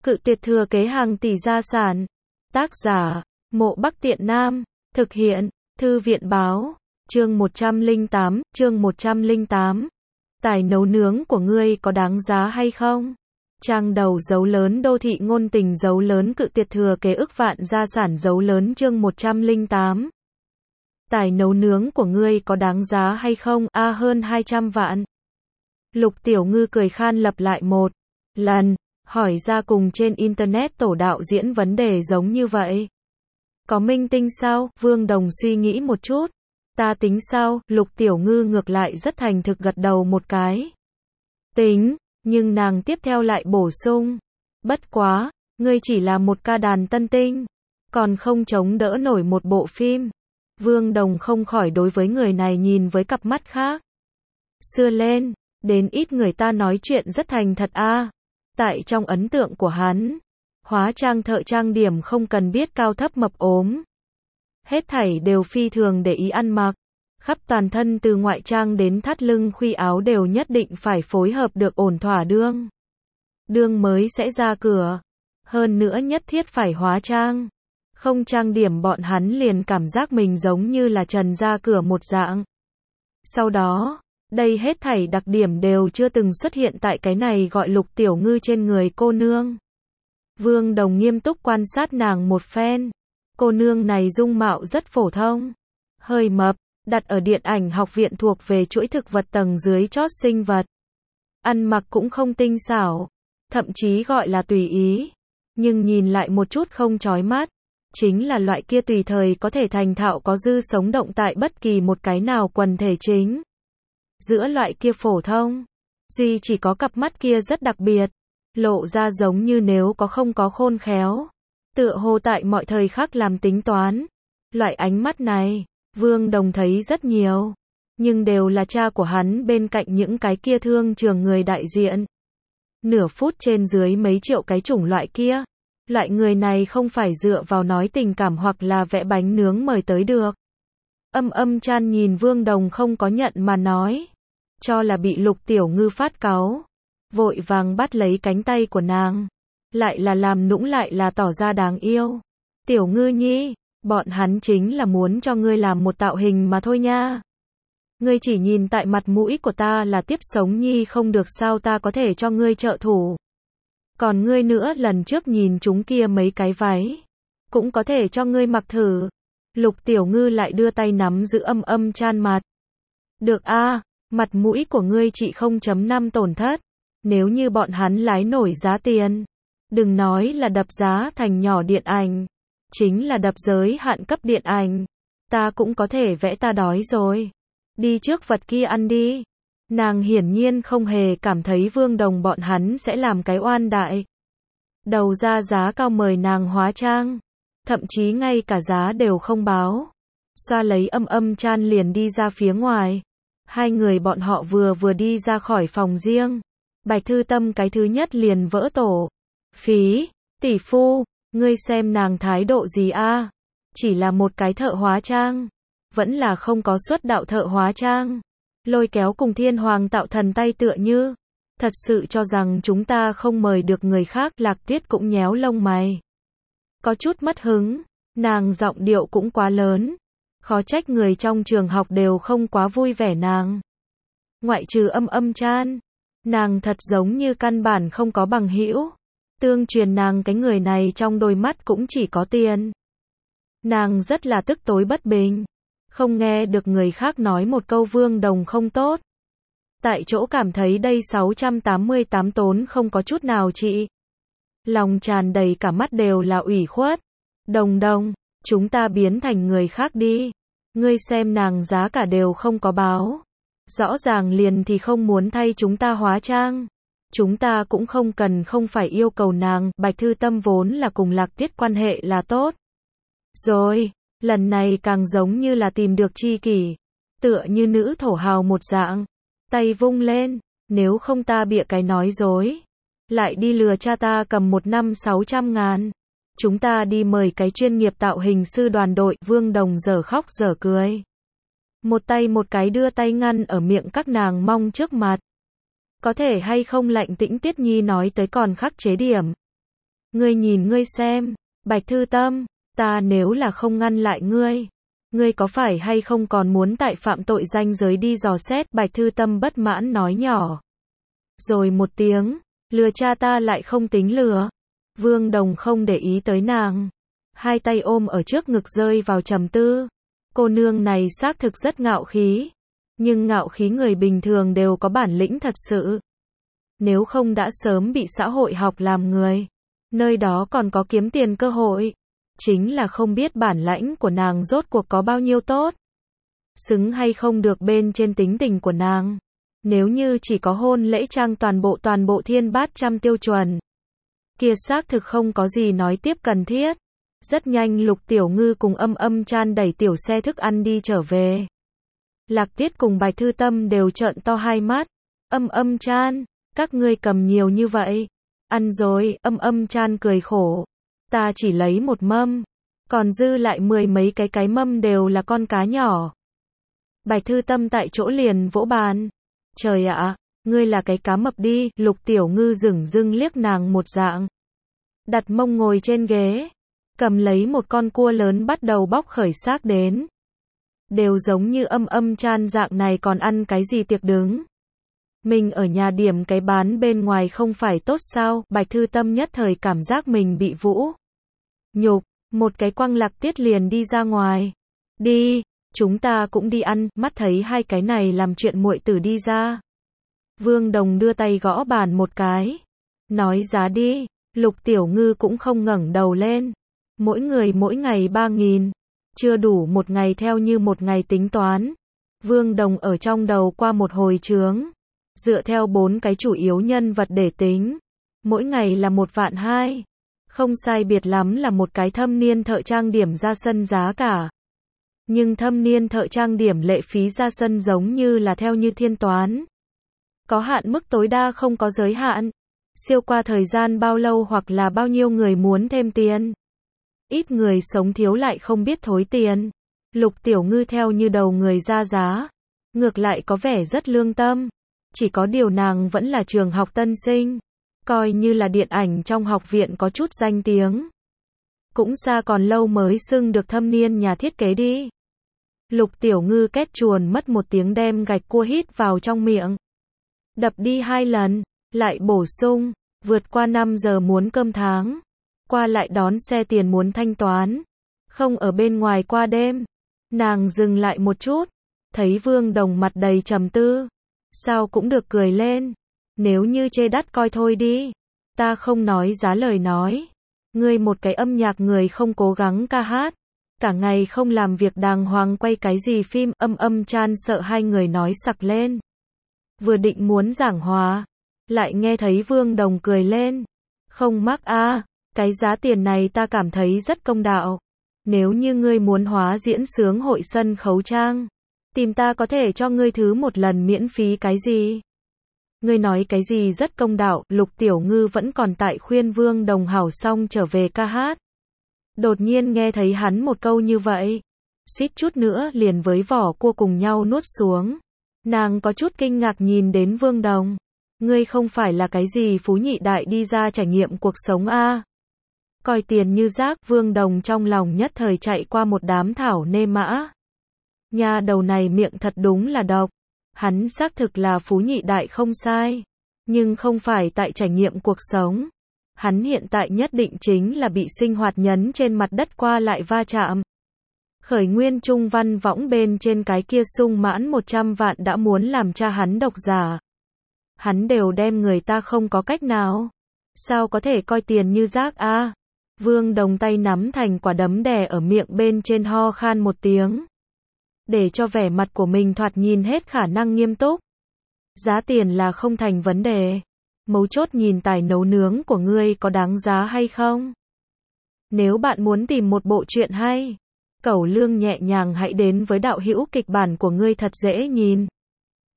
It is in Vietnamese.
Cự tuyệt thừa kế hàng tỷ gia sản. Tác giả, Mộ Bắc Tiện Nam. Thực hiện, Thư viện báo. Chương 108. Tài nấu nướng của ngươi có đáng giá hay không? Trang đầu dấu lớn đô thị ngôn tình dấu lớn cự tuyệt thừa kế ức vạn gia sản dấu lớn chương 108. Tài nấu nướng của ngươi có đáng giá hay không? Hơn 200 vạn. Lục Tiểu Ngư cười khan lặp lại một lần, hỏi ra cùng trên internet tổ đạo diễn vấn đề giống như vậy. Có minh tinh sao? Vương Đồng suy nghĩ một chút. Ta tính sao? Lục Tiểu Ngư ngược lại rất thành thực gật đầu một cái. Tính, nhưng nàng tiếp theo lại bổ sung. Bất quá, ngươi chỉ là một ca đàn tân tinh, còn không chống đỡ nổi một bộ phim. Vương Đồng không khỏi đối với người này nhìn với cặp mắt khác. Xưa lên, đến ít người ta nói chuyện rất thành thật Tại trong ấn tượng của hắn, hóa trang thợ trang điểm không cần biết cao thấp mập ốm. Hết thảy đều phi thường để ý ăn mặc. Khắp toàn thân từ ngoại trang đến thắt lưng khuy áo đều nhất định phải phối hợp được ổn thỏa đương mới sẽ ra cửa. Hơn nữa nhất thiết phải hóa trang. Không trang điểm bọn hắn liền cảm giác mình giống như là trần ra cửa một dạng. Sau đó, đây hết thảy đặc điểm đều chưa từng xuất hiện tại cái này gọi Lục Tiểu Ngư trên người cô nương. Vương Đồng nghiêm túc quan sát nàng một phen. Cô nương này dung mạo rất phổ thông, hơi mập, đặt ở điện ảnh học viện thuộc về chuỗi thực vật tầng dưới chót sinh vật. Ăn mặc cũng không tinh xảo, thậm chí gọi là tùy ý, nhưng nhìn lại một chút không chói mắt. Chính là loại kia tùy thời có thể thành thạo có dư sống động tại bất kỳ một cái nào quần thể chính. Giữa loại kia phổ thông, duy chỉ có cặp mắt kia rất đặc biệt, lộ ra giống như nếu không có khôn khéo. Tựa hồ tại mọi thời khắc làm tính toán. Loại ánh mắt này, Vương Đồng thấy rất nhiều. Nhưng đều là cha của hắn bên cạnh những cái kia thương trường người đại diện. Nửa phút trên dưới mấy triệu cái chủng loại kia. Loại người này không phải dựa vào nói tình cảm hoặc là vẽ bánh nướng mời tới được. Chan nhìn Vương Đồng không có nhận mà nói. Cho là bị Lục Tiểu Ngư phát cáu. Vội vàng bắt lấy cánh tay của nàng. Lại là làm nũng lại là tỏ ra đáng yêu. Tiểu Ngư nhi, bọn hắn chính là muốn cho ngươi làm một tạo hình mà thôi nha. Ngươi chỉ nhìn tại mặt mũi của ta là tiếp sống nhi không được sao ta có thể cho ngươi trợ thủ. Còn ngươi nữa lần trước nhìn chúng kia mấy cái váy. Cũng có thể cho ngươi mặc thử. Lục Tiểu Ngư lại đưa tay nắm giữ Chan mặt. Được mặt mũi của ngươi chỉ 0.5 tổn thất. Nếu như bọn hắn lái nổi giá tiền. Đừng nói là đập giá thành nhỏ điện ảnh. Chính là đập giới hạn cấp điện ảnh. Ta cũng có thể vẽ ta đói rồi. Đi trước vật kia ăn đi. Nàng hiển nhiên không hề cảm thấy Vương Đồng bọn hắn sẽ làm cái oan đại. Đầu ra giá cao mời nàng hóa trang. Thậm chí ngay cả giá đều không báo. Xoa lấy Chan liền đi ra phía ngoài. Hai người bọn họ vừa đi ra khỏi phòng riêng. Bạch Thư Tâm cái thứ nhất liền vỡ tổ. Phí, tỷ phu, ngươi xem nàng thái độ gì Chỉ là một cái thợ hóa trang. Vẫn là không có xuất đạo thợ hóa trang. Lôi kéo cùng Thiên Hoàng tạo thần tay tựa như. Thật sự cho rằng chúng ta không mời được người khác. Lạc Tuyết cũng nhéo lông mày. Có chút mất hứng. Nàng giọng điệu cũng quá lớn. Khó trách người trong trường học đều không quá vui vẻ nàng. Ngoại trừ Chan. Nàng thật giống như căn bản không có bằng hữu. Tương truyền nàng cái người này trong đôi mắt cũng chỉ có tiền. Nàng rất là tức tối bất bình. Không nghe được người khác nói một câu Vương Đồng không tốt. Tại chỗ cảm thấy đây 688 tốn không có chút nào trị. Lòng tràn đầy cả mắt đều là ủy khuất. Đồng, chúng ta biến thành người khác đi. Ngươi xem nàng giá cả đều không có báo. Rõ ràng liền thì không muốn thay chúng ta hóa trang. Chúng ta cũng không phải yêu cầu nàng. Bạch Thư Tâm vốn là cùng Lạc Tuyết quan hệ là tốt. Rồi, lần này càng giống như là tìm được tri kỷ. Tựa như nữ thổ hào một dạng. Tay vung lên, nếu không ta bịa cái nói dối. Lại đi lừa cha ta cầm 1 năm 600 ngàn. Chúng ta đi mời cái chuyên nghiệp tạo hình sư đoàn đội. Vương Đồng dở khóc dở cười. Một tay một cái đưa tay ngăn ở miệng các nàng mong trước mặt. Có thể hay không lạnh tĩnh Tiết Nhi nói tới còn khắc chế điểm. Ngươi nhìn ngươi xem, Bạch Thư Tâm, ta nếu là không ngăn lại ngươi có phải hay không còn muốn tại phạm tội ranh giới đi dò xét, Bạch Thư Tâm bất mãn nói nhỏ. Rồi một tiếng, lừa cha ta lại không tính lừa. Vương Đồng không để ý tới nàng, hai tay ôm ở trước ngực rơi vào trầm tư. Cô nương này xác thực rất ngạo khí, nhưng ngạo khí người bình thường đều có bản lĩnh thật sự. Nếu không đã sớm bị xã hội học làm người, nơi đó còn có kiếm tiền cơ hội. Chính là không biết bản lãnh của nàng rốt cuộc có bao nhiêu tốt. Xứng hay không được bên trên tính tình của nàng. Nếu như chỉ có hôn lễ trang toàn bộ thiên bát trăm tiêu chuẩn, kia xác thực không có gì nói tiếp cần thiết. Rất nhanh Lục Tiểu Ngư cùng Âm Chan đẩy tiểu xe thức ăn đi trở về. Lạc Tiết cùng Bạch Thư Tâm đều trợn to hai mắt. Âm Chan, các ngươi cầm nhiều như vậy. Ăn rồi, Âm Chan cười khổ. Ta chỉ lấy một mâm, còn dư lại 10 mấy cái mâm đều là con cá nhỏ. Bạch Thư Tâm tại chỗ liền vỗ bàn. Trời ạ, ngươi là cái cá mập đi. Lục Tiểu Ngư dửng dưng liếc nàng một dạng. Đặt mông ngồi trên ghế, cầm lấy một con cua lớn bắt đầu bóc khởi xác đến. Đều giống như Âm Chan dạng này còn ăn cái gì tiệc đứng. Mình ở nhà điểm cái bán bên ngoài không phải tốt sao? Bạch Thư Tâm nhất thời cảm giác mình bị vũ nhục, một cái quăng Lạc Tiết liền đi ra ngoài. Đi, chúng ta cũng đi ăn. Mắt thấy hai cái này làm chuyện muội tử đi ra. Vương Đồng đưa tay gõ bàn một cái. Nói giá đi. Lục Tiểu Ngư cũng không ngẩng đầu lên. Mỗi người mỗi ngày 3.000. Chưa đủ một ngày theo như một ngày tính toán. Vương Đồng ở trong đầu qua một hồi chướng. Dựa theo 4 cái chủ yếu nhân vật để tính. Mỗi ngày là 1.200.000. Không sai biệt lắm là một cái thâm niên thợ trang điểm ra sân giá cả. Nhưng thâm niên thợ trang điểm lệ phí ra sân giống như là theo như thiên toán. Có hạn mức tối đa không có giới hạn. Siêu qua thời gian bao lâu hoặc là bao nhiêu người muốn thêm tiền. Ít người sống thiếu lại không biết thối tiền. Lục Tiểu Ngư theo như đầu người ra giá. Ngược lại có vẻ rất lương tâm. Chỉ có điều nàng vẫn là trường học tân sinh. Coi như là điện ảnh trong học viện có chút danh tiếng. Cũng xa còn lâu mới xưng được thâm niên nhà thiết kế đi. Lục Tiểu Ngư két chuồn mất một tiếng đem gạch cua hít vào trong miệng. Đập đi 2 lần, lại bổ sung, vượt qua 5 giờ muốn cơm tháng. Qua lại đón xe tiền muốn thanh toán. Không ở bên ngoài qua đêm. Nàng dừng lại một chút. Thấy Vương Đồng mặt đầy trầm tư. Sao cũng được cười lên. Nếu như chê đắt coi thôi đi. Ta không nói giá lời nói. Ngươi một cái âm nhạc người không cố gắng ca hát. Cả ngày không làm việc đàng hoàng quay cái gì phim. Âm Chan sợ hai người nói sặc lên. Vừa định muốn giảng hòa. Lại nghe thấy Vương Đồng cười lên. Không mắc a, cái giá tiền này ta cảm thấy rất công đạo. Nếu như ngươi muốn hóa diễn sướng hội sân khấu trang. Tìm ta có thể cho ngươi thứ một lần miễn phí cái gì. Ngươi nói cái gì rất công đạo. Lục Tiểu Ngư vẫn còn tại khuyên Vương Đồng hảo xong trở về ca hát. Đột nhiên nghe thấy hắn một câu như vậy. Suýt chút nữa liền với vỏ cua cùng nhau nuốt xuống. Nàng có chút kinh ngạc nhìn đến Vương Đồng. Ngươi không phải là cái gì phú nhị đại đi ra trải nghiệm cuộc sống a? Coi tiền như rác. Vương Đồng trong lòng nhất thời chạy qua một đám thảo nê mã. Nhà đầu này miệng thật đúng là độc. Hắn xác thực là phú nhị đại không sai. Nhưng không phải tại trải nghiệm cuộc sống. Hắn hiện tại nhất định chính là bị sinh hoạt nhấn trên mặt đất qua lại va chạm. Khởi nguyên trung văn võng bên trên cái kia sung mãn 100 vạn đã muốn làm cha hắn độc giả. Hắn đều đem người ta không có cách nào. Sao có thể coi tiền như rác a? Vương Đồng tay nắm thành quả đấm đè ở miệng bên trên ho khan một tiếng. Để cho vẻ mặt của mình thoạt nhìn hết khả năng nghiêm túc. Giá tiền là không thành vấn đề. Mấu chốt nhìn tài nấu nướng của ngươi có đáng giá hay không? Nếu bạn muốn tìm một bộ truyện hay, Cẩu Lương nhẹ nhàng hãy đến với đạo hữu kịch bản của ngươi thật dễ nhìn.